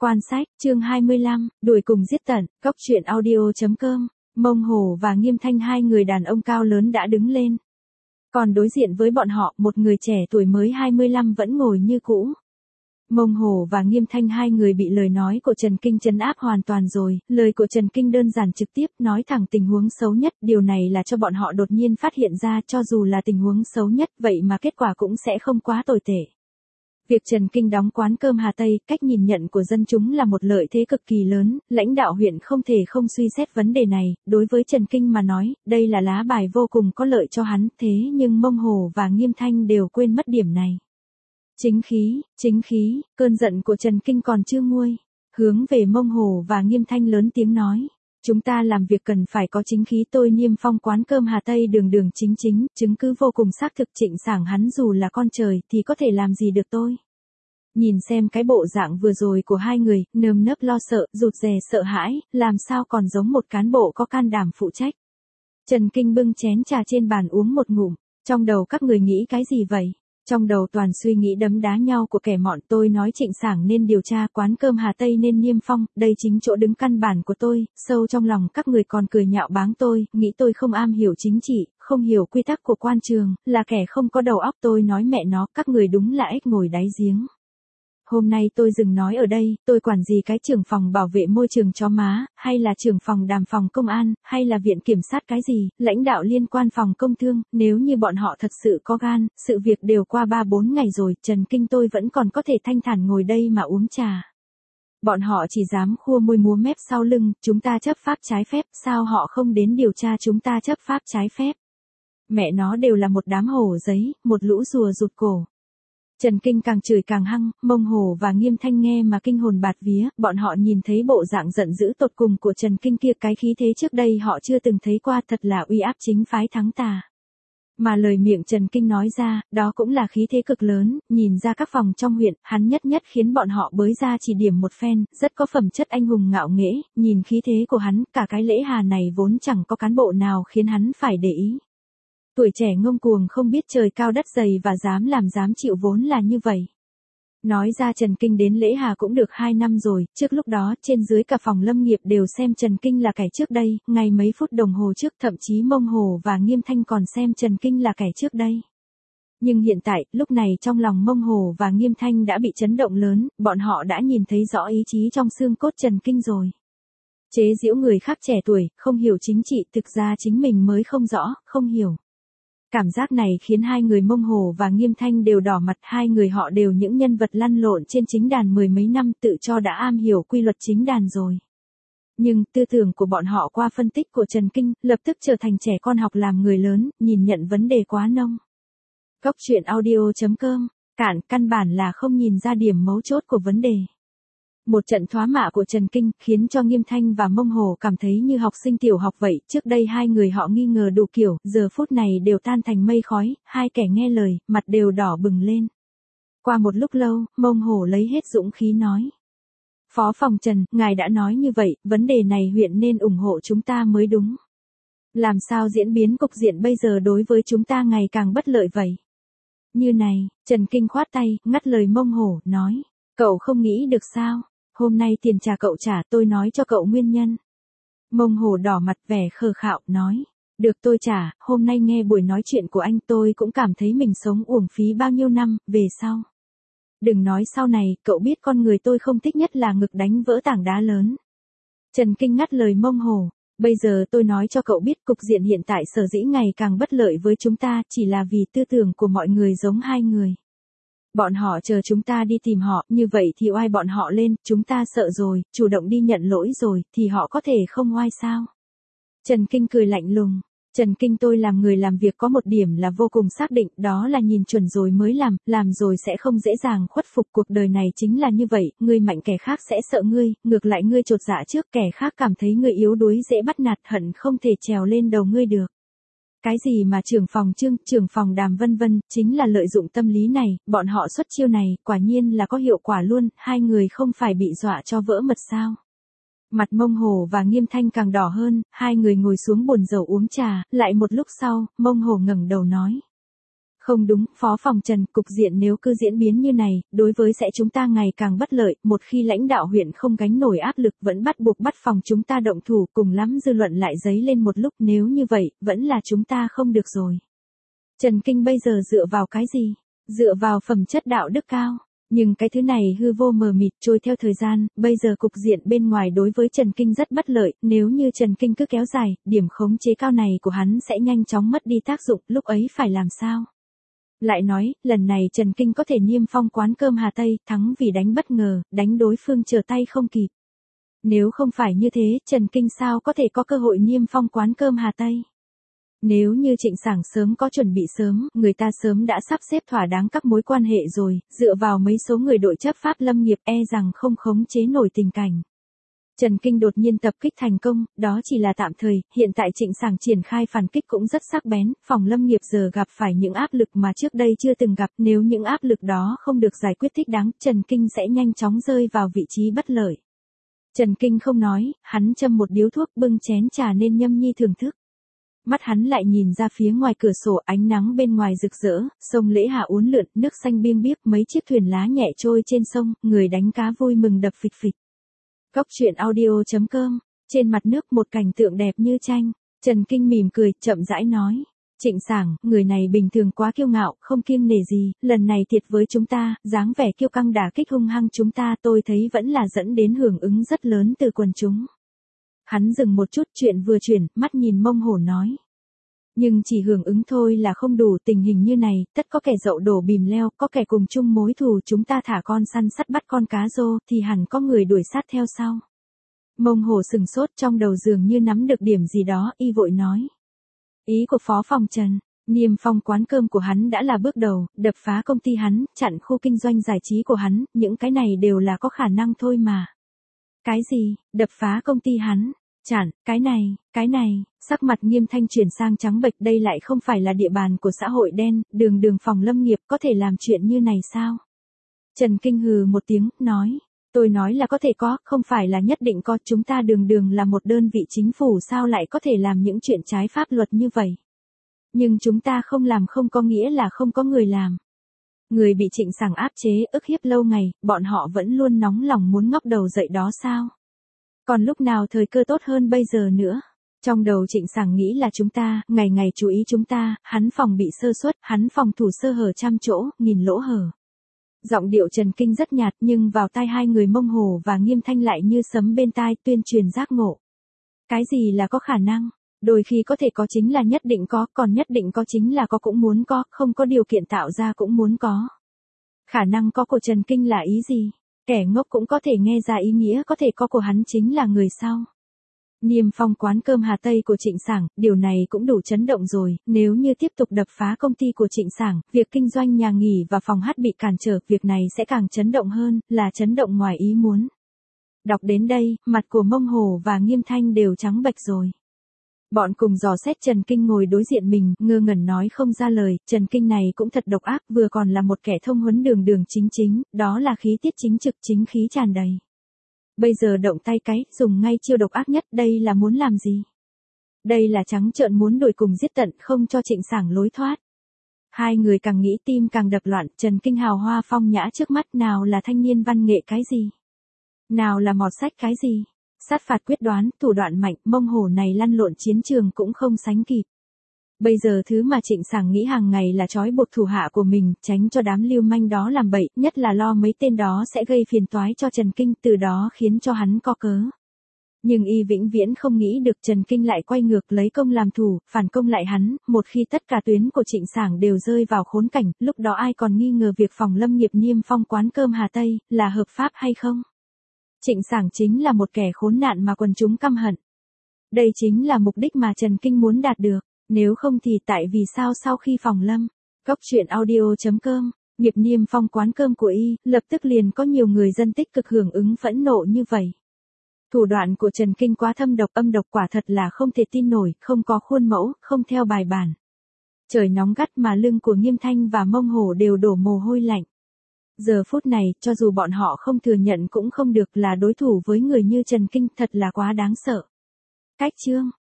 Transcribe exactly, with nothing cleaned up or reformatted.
Quan sách, chương hai mươi lăm, đuổi cùng giết tận, cốc truyện audio chấm com, Mông Hổ và Nghiêm Thanh hai người đàn ông cao lớn đã đứng lên. Còn đối diện với bọn họ, một người trẻ tuổi mới hai mươi lăm vẫn ngồi như cũ. Mông Hổ và Nghiêm Thanh hai người bị lời nói của Trần Kinh trấn áp hoàn toàn rồi, lời của Trần Kinh đơn giản trực tiếp, nói thẳng tình huống xấu nhất, điều này là cho bọn họ đột nhiên phát hiện ra cho dù là tình huống xấu nhất, vậy mà kết quả cũng sẽ không quá tồi tệ. Việc Trần Kinh đóng quán cơm Hà Tây, cách nhìn nhận của dân chúng là một lợi thế cực kỳ lớn, lãnh đạo huyện không thể không suy xét vấn đề này, đối với Trần Kinh mà nói, đây là lá bài vô cùng có lợi cho hắn, thế nhưng Mông Hổ và Nghiêm Thanh đều quên mất điểm này. Chính khí, chính khí, cơn giận của Trần Kinh còn chưa nguôi, hướng về Mông Hổ và Nghiêm Thanh lớn tiếng nói. Chúng ta làm việc cần phải có chính khí, tôi niêm phong quán cơm Hà Tây đường đường chính chính, chứng cứ vô cùng xác thực, Trịnh Sảng hắn dù là con trời thì có thể làm gì được tôi. Nhìn xem cái bộ dạng vừa rồi của hai người, nơm nớp lo sợ, rụt rè sợ hãi, làm sao còn giống một cán bộ có can đảm phụ trách. Trần Kinh bưng chén trà trên bàn uống một ngụm, trong đầu các người nghĩ cái gì vậy? Trong đầu toàn suy nghĩ đấm đá nhau của kẻ mọn, tôi nói Trịnh Sảng nên điều tra, quán cơm Hà Tây nên niêm phong, đây chính chỗ đứng căn bản của tôi, sâu trong lòng các người còn cười nhạo báng tôi, nghĩ tôi không am hiểu chính trị, không hiểu quy tắc của quan trường, là kẻ không có đầu óc, tôi nói mẹ nó, các người đúng là ếch ngồi đáy giếng. Hôm nay tôi dừng nói ở đây, tôi quản gì cái trưởng phòng bảo vệ môi trường chó má, hay là trưởng phòng đàm phòng công an, hay là viện kiểm sát cái gì, lãnh đạo liên quan phòng công thương, nếu như bọn họ thật sự có gan, sự việc đều qua ba bốn ngày rồi, Trần Kinh tôi vẫn còn có thể thanh thản ngồi đây mà uống trà. Bọn họ chỉ dám khua môi múa mép sau lưng, chúng ta chấp pháp trái phép, sao họ không đến điều tra chúng ta chấp pháp trái phép. Mẹ nó đều là một đám hổ giấy, một lũ rùa rụt cổ. Trần Kinh càng chửi càng hăng, Mông Hổ và Nghiêm Thanh nghe mà kinh hồn bạt vía, bọn họ nhìn thấy bộ dạng giận dữ tột cùng của Trần Kinh kia, cái khí thế trước đây họ chưa từng thấy qua, thật là uy áp chính phái thắng tà. Mà lời miệng Trần Kinh nói ra, đó cũng là khí thế cực lớn, nhìn ra các phòng trong huyện, hắn nhất nhất khiến bọn họ bới ra chỉ điểm một phen, rất có phẩm chất anh hùng ngạo nghễ, nhìn khí thế của hắn, cả cái lễ hà này vốn chẳng có cán bộ nào khiến hắn phải để ý. Tuổi trẻ ngông cuồng không biết trời cao đất dày và dám làm dám chịu vốn là như vậy. Nói ra Trần Kinh đến lễ hà cũng được hai năm rồi, trước lúc đó trên dưới cả phòng lâm nghiệp đều xem Trần Kinh là kẻ trước đây, ngay mấy phút đồng hồ trước thậm chí Mông Hổ và Nghiêm Thanh còn xem Trần Kinh là kẻ trước đây. Nhưng hiện tại, lúc này trong lòng Mông Hổ và Nghiêm Thanh đã bị chấn động lớn, bọn họ đã nhìn thấy rõ ý chí trong xương cốt Trần Kinh rồi. Chế giễu người khác trẻ tuổi, không hiểu chính trị, thực ra chính mình mới không rõ, không hiểu. Cảm giác này khiến hai người Mông Hổ và Nghiêm Thanh đều đỏ mặt, hai người họ đều những nhân vật lăn lộn trên chính đàn mười mấy năm, tự cho đã am hiểu quy luật chính đàn rồi. Nhưng, tư tưởng của bọn họ qua phân tích của Trần Kinh, lập tức trở thành trẻ con học làm người lớn, nhìn nhận vấn đề quá nông. Cốc truyện audio chấm com, cạn, căn bản là không nhìn ra điểm mấu chốt của vấn đề. Một trận thoá mạ của Trần Kinh khiến cho Nghiêm Thanh và Mông Hổ cảm thấy như học sinh tiểu học vậy, trước đây hai người họ nghi ngờ đủ kiểu, giờ phút này đều tan thành mây khói, hai kẻ nghe lời, mặt đều đỏ bừng lên. Qua một lúc lâu, Mông Hổ lấy hết dũng khí nói. Phó phòng Trần, ngài đã nói như vậy, vấn đề này huyện nên ủng hộ chúng ta mới đúng. Làm sao diễn biến cục diện bây giờ đối với chúng ta ngày càng bất lợi vậy? Như này, Trần Kinh khoát tay, ngắt lời Mông Hổ, nói. Cậu không nghĩ được sao? Hôm nay tiền trả cậu trả, tôi nói cho cậu nguyên nhân. Mông Hổ đỏ mặt vẻ khờ khạo, nói. Được tôi trả, hôm nay nghe buổi nói chuyện của anh tôi cũng cảm thấy mình sống uổng phí bao nhiêu năm, về sau. Đừng nói sau này, cậu biết con người tôi không thích nhất là ngực đánh vỡ tảng đá lớn. Trần Kinh ngắt lời Mông Hổ. Bây giờ tôi nói cho cậu biết cục diện hiện tại sở dĩ ngày càng bất lợi với chúng ta chỉ là vì tư tưởng của mọi người giống hai người. Bọn họ chờ chúng ta đi tìm họ, như vậy thì oai bọn họ lên, chúng ta sợ rồi, chủ động đi nhận lỗi rồi, thì họ có thể không oai sao? Trần Kinh cười lạnh lùng. Trần Kinh tôi làm người làm việc có một điểm là vô cùng xác định, đó là nhìn chuẩn rồi mới làm, làm rồi sẽ không dễ dàng khuất phục, cuộc đời này chính là như vậy, ngươi mạnh kẻ khác sẽ sợ ngươi, ngược lại ngươi chột dạ trước, kẻ khác cảm thấy ngươi yếu đuối dễ bắt nạt, hận không thể trèo lên đầu ngươi được. Cái gì mà trưởng phòng Trương, trưởng phòng Đàm vân vân, chính là lợi dụng tâm lý này, bọn họ xuất chiêu này, quả nhiên là có hiệu quả luôn, hai người không phải bị dọa cho vỡ mật sao. Mặt Mông Hổ và Nghiêm Thanh càng đỏ hơn, hai người ngồi xuống bồn dầu uống trà, lại một lúc sau, Mông Hổ ngẩng đầu nói. Không đúng, Phó phòng Trần, cục diện nếu cứ diễn biến như này, đối với sẽ chúng ta ngày càng bất lợi, một khi lãnh đạo huyện không gánh nổi áp lực vẫn bắt buộc bắt phòng chúng ta động thủ, cùng lắm dư luận lại dấy lên một lúc, nếu như vậy, vẫn là chúng ta không được rồi. Trần Kinh bây giờ dựa vào cái gì? Dựa vào phẩm chất đạo đức cao. Nhưng cái thứ này hư vô mờ mịt trôi theo thời gian, bây giờ cục diện bên ngoài đối với Trần Kinh rất bất lợi, nếu như Trần Kinh cứ kéo dài, điểm khống chế cao này của hắn sẽ nhanh chóng mất đi tác dụng, lúc ấy phải làm sao? Lại nói, lần này Trần Kinh có thể niêm phong quán cơm Hà Tây, thắng vì đánh bất ngờ, đánh đối phương trở tay không kịp. Nếu không phải như thế, Trần Kinh sao có thể có cơ hội niêm phong quán cơm Hà Tây? Nếu như Trịnh Sảng sớm có chuẩn bị sớm, người ta sớm đã sắp xếp thỏa đáng các mối quan hệ rồi, dựa vào mấy số người đội chấp pháp lâm nghiệp e rằng không khống chế nổi tình cảnh. Trần Kinh đột nhiên tập kích thành công, đó chỉ là tạm thời, hiện tại Trịnh Sảng triển khai phản kích cũng rất sắc bén, phòng lâm nghiệp giờ gặp phải những áp lực mà trước đây chưa từng gặp, nếu những áp lực đó không được giải quyết thích đáng, Trần Kinh sẽ nhanh chóng rơi vào vị trí bất lợi. Trần Kinh không nói, hắn châm một điếu thuốc bưng chén trà nên nhâm nhi thưởng thức. Mắt hắn lại nhìn ra phía ngoài cửa sổ, ánh nắng bên ngoài rực rỡ, sông Lễ Hà uốn lượn, nước xanh biêng biếc, mấy chiếc thuyền lá nhẹ trôi trên sông, người đánh cá vui mừng đập phịch phịch. Góc truyện audio chấm com, trên mặt nước một cảnh tượng đẹp như tranh. Trần Kinh mỉm cười, chậm rãi nói. Trịnh Sảng, người này bình thường quá kiêu ngạo, không kiêng nể gì, lần này thiệt với chúng ta, dáng vẻ kiêu căng đả kích hung hăng chúng ta tôi thấy vẫn là dẫn đến hưởng ứng rất lớn từ quần chúng. Hắn dừng một chút, chuyện vừa chuyển, mắt nhìn Mông Hổ nói. Nhưng chỉ hưởng ứng thôi là không đủ, tình hình như này, tất có kẻ dậu đổ bìm leo, có kẻ cùng chung mối thù, chúng ta thả con săn sắt bắt con cá rô, thì hẳn có người đuổi sát theo sau. Mông Hổ sừng sốt, trong đầu dường như nắm được điểm gì đó, y vội nói. Ý của Phó phòng Trần, niêm phong quán cơm của hắn đã là bước đầu, đập phá công ty hắn, chặn khu kinh doanh giải trí của hắn, những cái này đều là có khả năng thôi mà. Cái gì, đập phá công ty hắn? Chặn, cái này, cái này, sắc mặt Nghiêm Thanh chuyển sang trắng bệch, đây lại không phải là địa bàn của xã hội đen, đường đường phòng lâm nghiệp có thể làm chuyện như này sao? Trần Kinh hừ một tiếng, nói, tôi nói là có thể có, không phải là nhất định có, chúng ta đường đường là một đơn vị chính phủ sao lại có thể làm những chuyện trái pháp luật như vậy? Nhưng chúng ta không làm không có nghĩa là không có người làm. Người bị Trịnh Sảng áp chế, ức hiếp lâu ngày, bọn họ vẫn luôn nóng lòng muốn ngóc đầu dậy đó sao? Còn lúc nào thời cơ tốt hơn bây giờ nữa? Trong đầu Trịnh Sảng nghĩ là chúng ta, ngày ngày chú ý chúng ta, hắn phòng bị sơ suất, hắn phòng thủ sơ hở trăm chỗ, nghìn lỗ hở. Giọng điệu Trần Kinh rất nhạt nhưng vào tai hai người Mông Hổ và Nghiêm Thanh lại như sấm bên tai, tuyên truyền giác ngộ. Cái gì là có khả năng? Đôi khi có thể có chính là nhất định có, còn nhất định có chính là có cũng muốn có, không có điều kiện tạo ra cũng muốn có. Khả năng có của Trần Kinh là ý gì? Kẻ ngốc cũng có thể nghe ra ý nghĩa có thể có của hắn chính là người sau. Niêm phong quán cơm Hà Tây của Trịnh Sảng, điều này cũng đủ chấn động rồi, nếu như tiếp tục đập phá công ty của Trịnh Sảng, việc kinh doanh nhà nghỉ và phòng hát bị cản trở, việc này sẽ càng chấn động hơn, là chấn động ngoài ý muốn. Đọc đến đây, mặt của Mông Hổ và Nghiêm Thanh đều trắng bệch rồi. Bọn cùng dò xét Trần Kinh ngồi đối diện mình, ngơ ngẩn nói không ra lời, Trần Kinh này cũng thật độc ác, vừa còn là một kẻ thông huấn đường đường chính chính, đó là khí tiết chính trực chính khí tràn đầy. Bây giờ động tay cái, dùng ngay chiêu độc ác nhất, đây là muốn làm gì? Đây là trắng trợn muốn đuổi cùng giết tận, không cho Trịnh Sảng lối thoát. Hai người càng nghĩ tim càng đập loạn, Trần Kinh hào hoa phong nhã trước mắt, nào là thanh niên văn nghệ cái gì? Nào là mọt sách cái gì? Sát phạt quyết đoán, thủ đoạn mạnh, Mông Hổ này lăn lộn chiến trường cũng không sánh kịp. Bây giờ thứ mà Trịnh Sảng nghĩ hàng ngày là trói buộc thủ hạ của mình, tránh cho đám lưu manh đó làm bậy, nhất là lo mấy tên đó sẽ gây phiền toái cho Trần Kinh, từ đó khiến cho hắn có cớ. Nhưng y vĩnh viễn không nghĩ được Trần Kinh lại quay ngược lấy công làm thủ, phản công lại hắn, một khi tất cả tuyến của Trịnh Sảng đều rơi vào khốn cảnh, lúc đó ai còn nghi ngờ việc phòng lâm nghiệp niêm phong quán cơm Hà Tây, là hợp pháp hay không? Trịnh Sảng chính là một kẻ khốn nạn mà quần chúng căm hận. Đây chính là mục đích mà Trần Kinh muốn đạt được, nếu không thì tại vì sao sau khi phòng lâm, góc truyện audio chấm com, nghiệp niêm phong quán cơm của y, lập tức liền có nhiều người dân tích cực hưởng ứng phẫn nộ như vậy. Thủ đoạn của Trần Kinh quá thâm độc âm độc quả thật là không thể tin nổi, không có khuôn mẫu, không theo bài bản. Trời nóng gắt mà lưng của Nghiêm Thanh và Mông Hổ đều đổ mồ hôi lạnh. Giờ phút này, cho dù bọn họ không thừa nhận cũng không được, là đối thủ với người như Trần Kinh, thật là quá đáng sợ. Cách chương